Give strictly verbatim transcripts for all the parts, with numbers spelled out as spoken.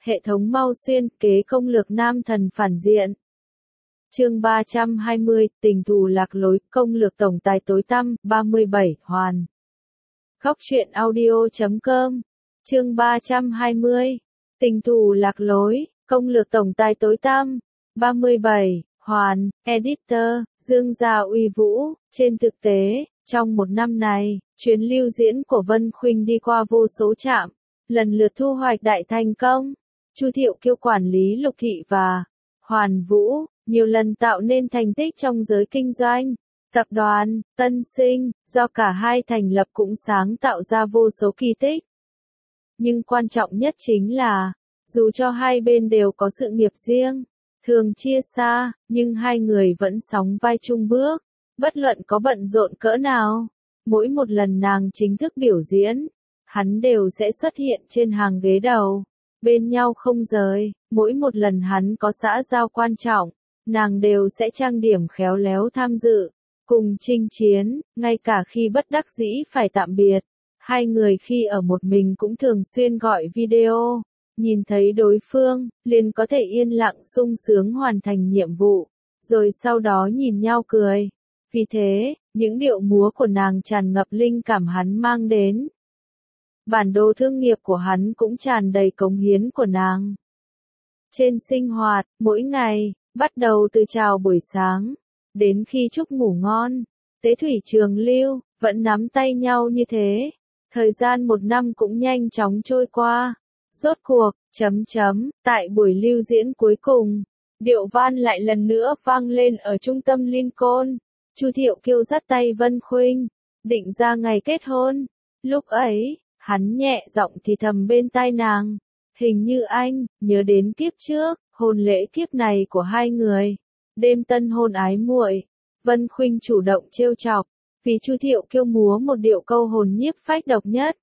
Hệ thống mau xuyên kế công lược nam thần phản diện. Chương ba trăm hai mươi, tình thù lạc lối, công lược tổng tài tối tăm, ba mươi bảy, hoàn. Khóc chuyện audio chấm com. Chương ba trăm hai mươi, tình thù lạc lối, công lược tổng tài tối tăm, ba mươi bảy, hoàn. Editor, Dương Gia Uy Vũ. Trên thực tế, trong một năm này, chuyến lưu diễn của Vân Khuynh đi qua vô số trạm, lần lượt thu hoạch đại thành công. Chu Thiệu Kiêu quản lý Lục Thị và Hoàn Vũ, nhiều lần tạo nên thành tích trong giới kinh doanh. Tập đoàn Tân Sinh, do cả hai thành lập cũng sáng tạo ra vô số kỳ tích. Nhưng quan trọng nhất chính là, dù cho hai bên đều có sự nghiệp riêng, thường chia xa, nhưng hai người vẫn sóng vai chung bước, bất luận có bận rộn cỡ nào. Mỗi một lần nàng chính thức biểu diễn, hắn đều sẽ xuất hiện trên hàng ghế đầu, bên nhau không rời. Mỗi một lần hắn có xã giao quan trọng, nàng đều sẽ trang điểm khéo léo tham dự, cùng chinh chiến. Ngay cả khi bất đắc dĩ phải tạm biệt, hai người khi ở một mình cũng thường xuyên gọi video, nhìn thấy đối phương, liền có thể yên lặng sung sướng hoàn thành nhiệm vụ, rồi sau đó nhìn nhau cười. Vì thế, những điệu múa của nàng tràn ngập linh cảm hắn mang đến. Bản đồ thương nghiệp của hắn cũng tràn đầy cống hiến của nàng. Trên sinh hoạt, mỗi ngày, bắt đầu từ chào buổi sáng, đến khi chúc ngủ ngon, tế thủy trường lưu, vẫn nắm tay nhau như thế. Thời gian một năm cũng nhanh chóng trôi qua. Rốt cuộc, chấm chấm, tại buổi lưu diễn cuối cùng, điệu van lại lần nữa vang lên ở trung tâm Lincoln. Chu Thiệu Kiêu dắt tay Vân Khuynh, định ra ngày kết hôn. Lúc ấy, hắn nhẹ giọng thì thầm bên tai nàng, hình như anh nhớ đến kiếp trước, hôn lễ kiếp này của hai người, đêm tân hôn ái muội. Vân Khuynh chủ động trêu chọc, vì Chu Thiệu Kiêu múa một điệu câu hồn nhiếp phách độc nhất.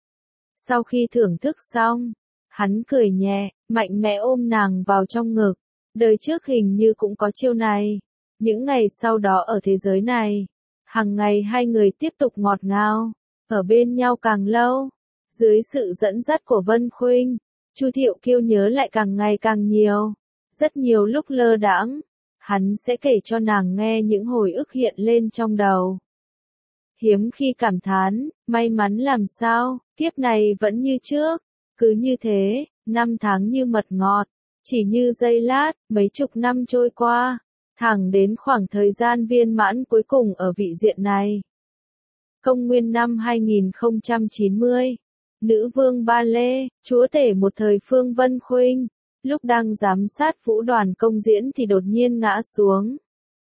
Sau khi thưởng thức xong, hắn cười nhẹ, mạnh mẽ ôm nàng vào trong ngực. Đời trước hình như cũng có chiêu này. Những ngày sau đó ở thế giới này, hàng ngày hai người tiếp tục ngọt ngào, ở bên nhau càng lâu. Dưới sự dẫn dắt của Vân Khuynh, Chu Thiệu Kiêu nhớ lại càng ngày càng nhiều. Rất nhiều lúc lơ đãng, hắn sẽ kể cho nàng nghe những hồi ức hiện lên trong đầu. Hiếm khi cảm thán, may mắn làm sao, kiếp này vẫn như trước. Cứ như thế, năm tháng như mật ngọt, chỉ như giây lát, mấy chục năm trôi qua, thẳng đến khoảng thời gian viên mãn cuối cùng ở vị diện này. Công nguyên năm hai nghìn không trăm chín mươi, nữ vương Ba Lê, chúa tể một thời phương Vân Khuynh, lúc đang giám sát Vũ Đoàn công diễn thì đột nhiên ngã xuống.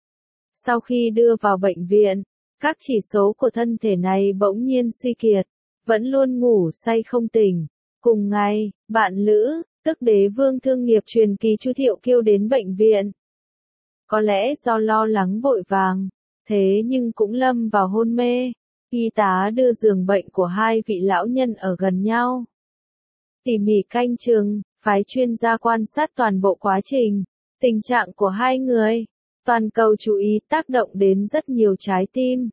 Sau khi đưa vào bệnh viện, các chỉ số của thân thể này bỗng nhiên suy kiệt, vẫn luôn ngủ say không tỉnh. Cùng ngày, bạn lữ, tức đế vương thương nghiệp truyền kỳ Chu Thiệu Kiêu đến bệnh viện. Có lẽ do lo lắng vội vàng, thế nhưng cũng lâm vào hôn mê. Y tá đưa giường bệnh của hai vị lão nhân ở gần nhau, tỉ mỉ canh chừng, phái chuyên gia quan sát toàn bộ quá trình, tình trạng của hai người. Toàn cầu chú ý tác động đến rất nhiều trái tim.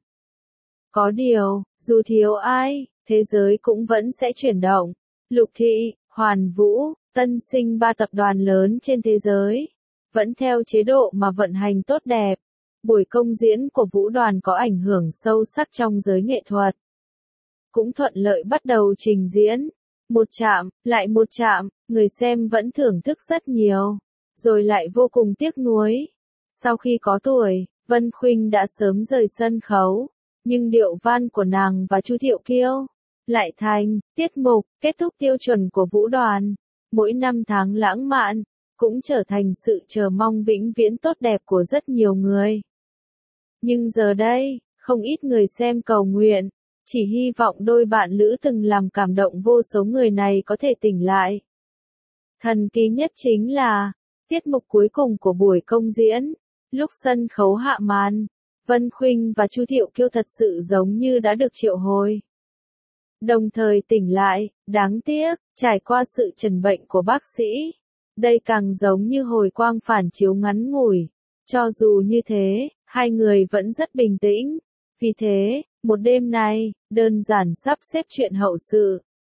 Có điều, dù thiếu ai, thế giới cũng vẫn sẽ chuyển động. Lục Thị, Hoàn Vũ, Tân Sinh ba tập đoàn lớn trên thế giới, vẫn theo chế độ mà vận hành tốt đẹp. Buổi công diễn của Vũ Đoàn có ảnh hưởng sâu sắc trong giới nghệ thuật. Cũng thuận lợi bắt đầu trình diễn. Một trạm, lại một trạm, người xem vẫn thưởng thức rất nhiều, rồi lại vô cùng tiếc nuối. Sau khi có tuổi, Vân Khuynh đã sớm rời sân khấu, nhưng điệu van của nàng và Chu Thiệu Kiêu lại thành tiết mục kết thúc tiêu chuẩn của Vũ Đoàn. Mỗi năm tháng lãng mạn cũng trở thành sự chờ mong vĩnh viễn tốt đẹp của rất nhiều người. Nhưng giờ đây, không ít người xem cầu nguyện, chỉ hy vọng đôi bạn lữ từng làm cảm động vô số người này có thể tỉnh lại. Thần kỳ nhất chính là tiết mục cuối cùng của buổi công diễn. Lúc sân khấu hạ màn, Vân Khuynh và Chu Thiệu Kiêu thật sự giống như đã được triệu hồi. Đồng thời tỉnh lại. Đáng tiếc, trải qua sự trần bệnh của bác sĩ, đây càng giống như hồi quang phản chiếu ngắn ngủi. Cho dù như thế, hai người vẫn rất bình tĩnh. Vì thế, một đêm này, đơn giản sắp xếp chuyện hậu sự,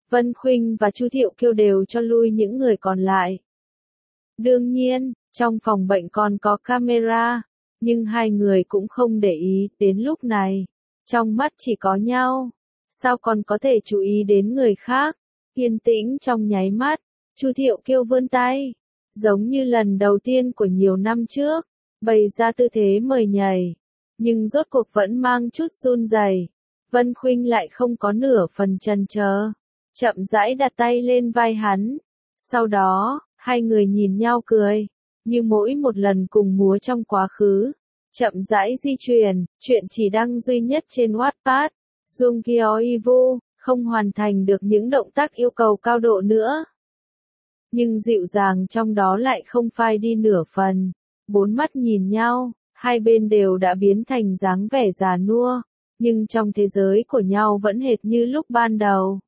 Vân Khuynh và Chu Thiệu Kiêu đều cho lui những người còn lại. Đương nhiên, trong phòng bệnh còn có camera, nhưng hai người cũng không để ý đến lúc này. Trong mắt chỉ có nhau, sao còn có thể chú ý đến người khác. Yên tĩnh trong nháy mắt, Chu Thiệu Kiêu vươn tay, giống như lần đầu tiên của nhiều năm trước, bày ra tư thế mời nhảy, nhưng rốt cuộc vẫn mang chút run rẩy. Vân Khuynh lại không có nửa phần chần chờ, chậm rãi đặt tay lên vai hắn. Sau đó, hai người nhìn nhau cười, như mỗi một lần cùng múa trong quá khứ. Chậm rãi di chuyển, chuyện chỉ đăng duy nhất trên Wattpad. Jung Kyo Ivu, không hoàn thành được những động tác yêu cầu cao độ nữa. Nhưng dịu dàng trong đó lại không phai đi nửa phần. Bốn mắt nhìn nhau, hai bên đều đã biến thành dáng vẻ già nua, nhưng trong thế giới của nhau vẫn hệt như lúc ban đầu.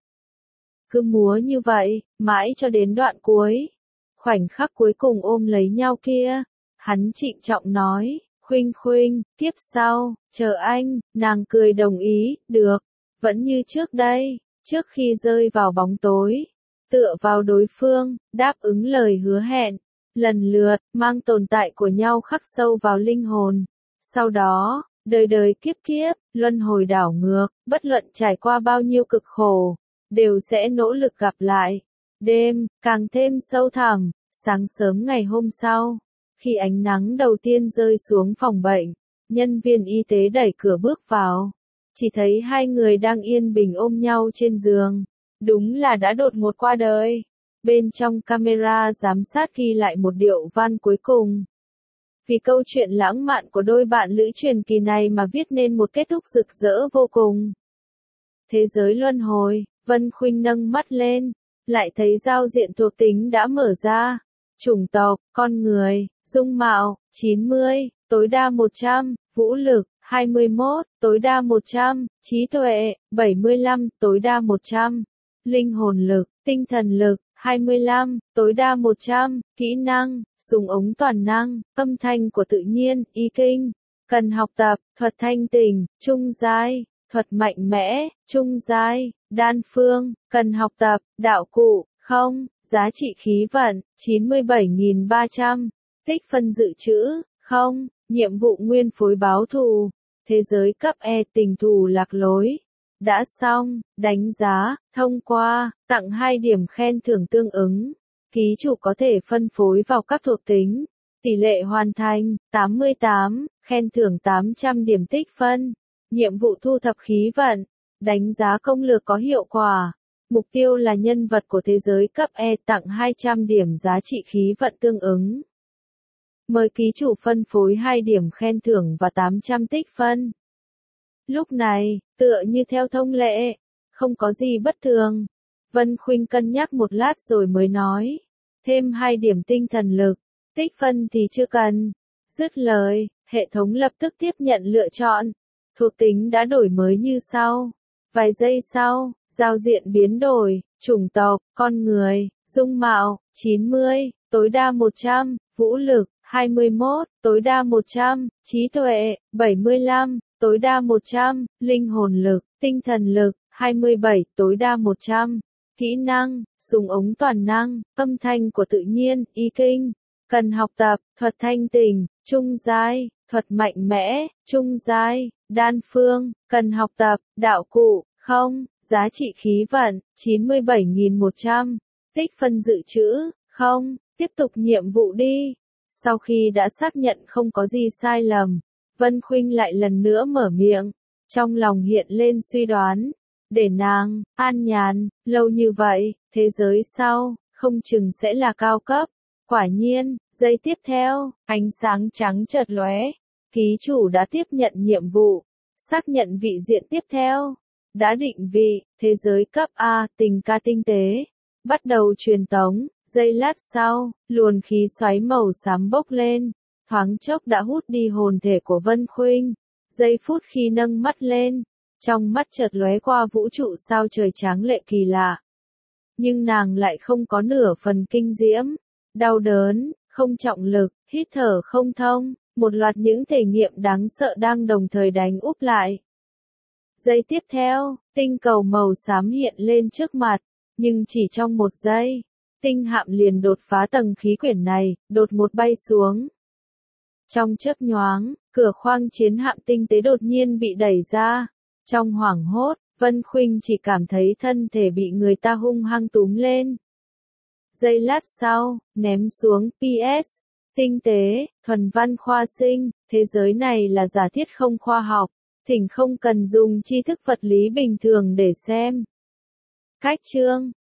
Cứ múa như vậy, mãi cho đến đoạn cuối. Khoảnh khắc cuối cùng ôm lấy nhau kia, hắn trịnh trọng nói, Khuynh Khuynh, kiếp sau, chờ anh. Nàng cười đồng ý, được, vẫn như trước đây, trước khi rơi vào bóng tối, tựa vào đối phương, đáp ứng lời hứa hẹn, lần lượt, mang tồn tại của nhau khắc sâu vào linh hồn. Sau đó, đời đời kiếp kiếp, luân hồi đảo ngược, bất luận trải qua bao nhiêu cực khổ, đều sẽ nỗ lực gặp lại. Đêm, càng thêm sâu thẳm, sáng sớm ngày hôm sau, khi ánh nắng đầu tiên rơi xuống phòng bệnh, nhân viên y tế đẩy cửa bước vào. Chỉ thấy hai người đang yên bình ôm nhau trên giường. Đúng là đã đột ngột qua đời. Bên trong camera giám sát ghi lại một điệu văn cuối cùng. Vì câu chuyện lãng mạn của đôi bạn lữ truyền kỳ này mà viết nên một kết thúc rực rỡ vô cùng. Thế giới luân hồi, Vân Khuynh nâng mắt lên, lại thấy giao diện thuộc tính đã mở ra. Chủng tộc, con người, dung mạo, chín mươi, tối đa một trăm, vũ lực, hai mươi mốt, tối đa một trăm, trí tuệ, bảy mươi lăm, tối đa một trăm, linh hồn lực, tinh thần lực, hai mươi lăm, tối đa một trăm, kỹ năng, súng ống toàn năng, âm thanh của tự nhiên, y kinh, cần học tập, thuật thanh tình, trung giai, thuật mạnh mẽ, trung giai, đan phương, cần học tập, đạo cụ, không, giá trị khí vận, chín mươi bảy nghìn ba trăm, tích phân dự trữ, không, nhiệm vụ nguyên phối báo thù, thế giới cấp E tình thù lạc lối. Đã xong, đánh giá, thông qua, tặng hai điểm khen thưởng tương ứng. Ký chủ có thể phân phối vào các thuộc tính. Tỷ lệ hoàn thành, tám mươi tám, khen thưởng tám trăm điểm tích phân. Nhiệm vụ thu thập khí vận. Đánh giá công lược có hiệu quả. Mục tiêu là nhân vật của thế giới cấp E tặng hai trăm điểm giá trị khí vận tương ứng. Mời ký chủ phân phối hai điểm khen thưởng và tám trăm tích phân. Lúc này, tựa như theo thông lệ, không có gì bất thường. Vân Khuynh cân nhắc một lát rồi mới nói, thêm hai điểm tinh thần lực, tích phân thì chưa cần. Dứt lời, hệ thống lập tức tiếp nhận lựa chọn. Thuộc tính đã đổi mới như sau. Vài giây sau, giao diện biến đổi, chủng tộc, con người, dung mạo, chín mươi, tối đa một trăm, vũ lực, hai mươi mốt, tối đa một trăm, trí tuệ, bảy mươi lăm, tối đa một trăm, linh hồn lực, tinh thần lực, hai mươi bảy, tối đa một trăm, kỹ năng, súng ống toàn năng, âm thanh của tự nhiên, y kinh, cần học tập, thuật thanh tình, trung giai, thuật mạnh mẽ, trung giai, đan phương, cần học tập, đạo cụ, không, giá trị khí vận, chín mươi bảy nghìn một trăm, tích phân dự trữ, không, tiếp tục nhiệm vụ đi. Sau khi đã xác nhận không có gì sai lầm, Vân Khuynh lại lần nữa mở miệng, trong lòng hiện lên suy đoán, để nàng, an nhàn, lâu như vậy, thế giới sau, không chừng sẽ là cao cấp. Quả nhiên, giây tiếp theo, ánh sáng trắng chợt lóe, ký chủ đã tiếp nhận nhiệm vụ, xác nhận vị diện tiếp theo, đã định vị, thế giới cấp A, tình ca tinh tế, bắt đầu truyền tống. Giây lát sau, luồng khí xoáy màu xám bốc lên, thoáng chốc đã hút đi hồn thể của Vân Khuynh. Giây phút khi nâng mắt lên, trong mắt chợt lóe qua vũ trụ sao trời tráng lệ kỳ lạ. Nhưng nàng lại không có nửa phần kinh diễm, đau đớn, không trọng lực, hít thở không thông, một loạt những thể nghiệm đáng sợ đang đồng thời đánh úp lại. Giây tiếp theo, tinh cầu màu xám hiện lên trước mặt. Nhưng chỉ trong một giây, tinh hạm liền đột phá tầng khí quyển này, đột một bay xuống. Trong chớp nhoáng, cửa khoang chiến hạm tinh tế đột nhiên bị đẩy ra. Trong hoảng hốt, Vân Khuynh chỉ cảm thấy thân thể bị người ta hung hăng túm lên. Giây lát sau, ném xuống pê ét. Tinh tế, thuần văn khoa sinh, thế giới này là giả thiết không khoa học, thỉnh không cần dùng tri thức vật lý bình thường để xem. Cách chương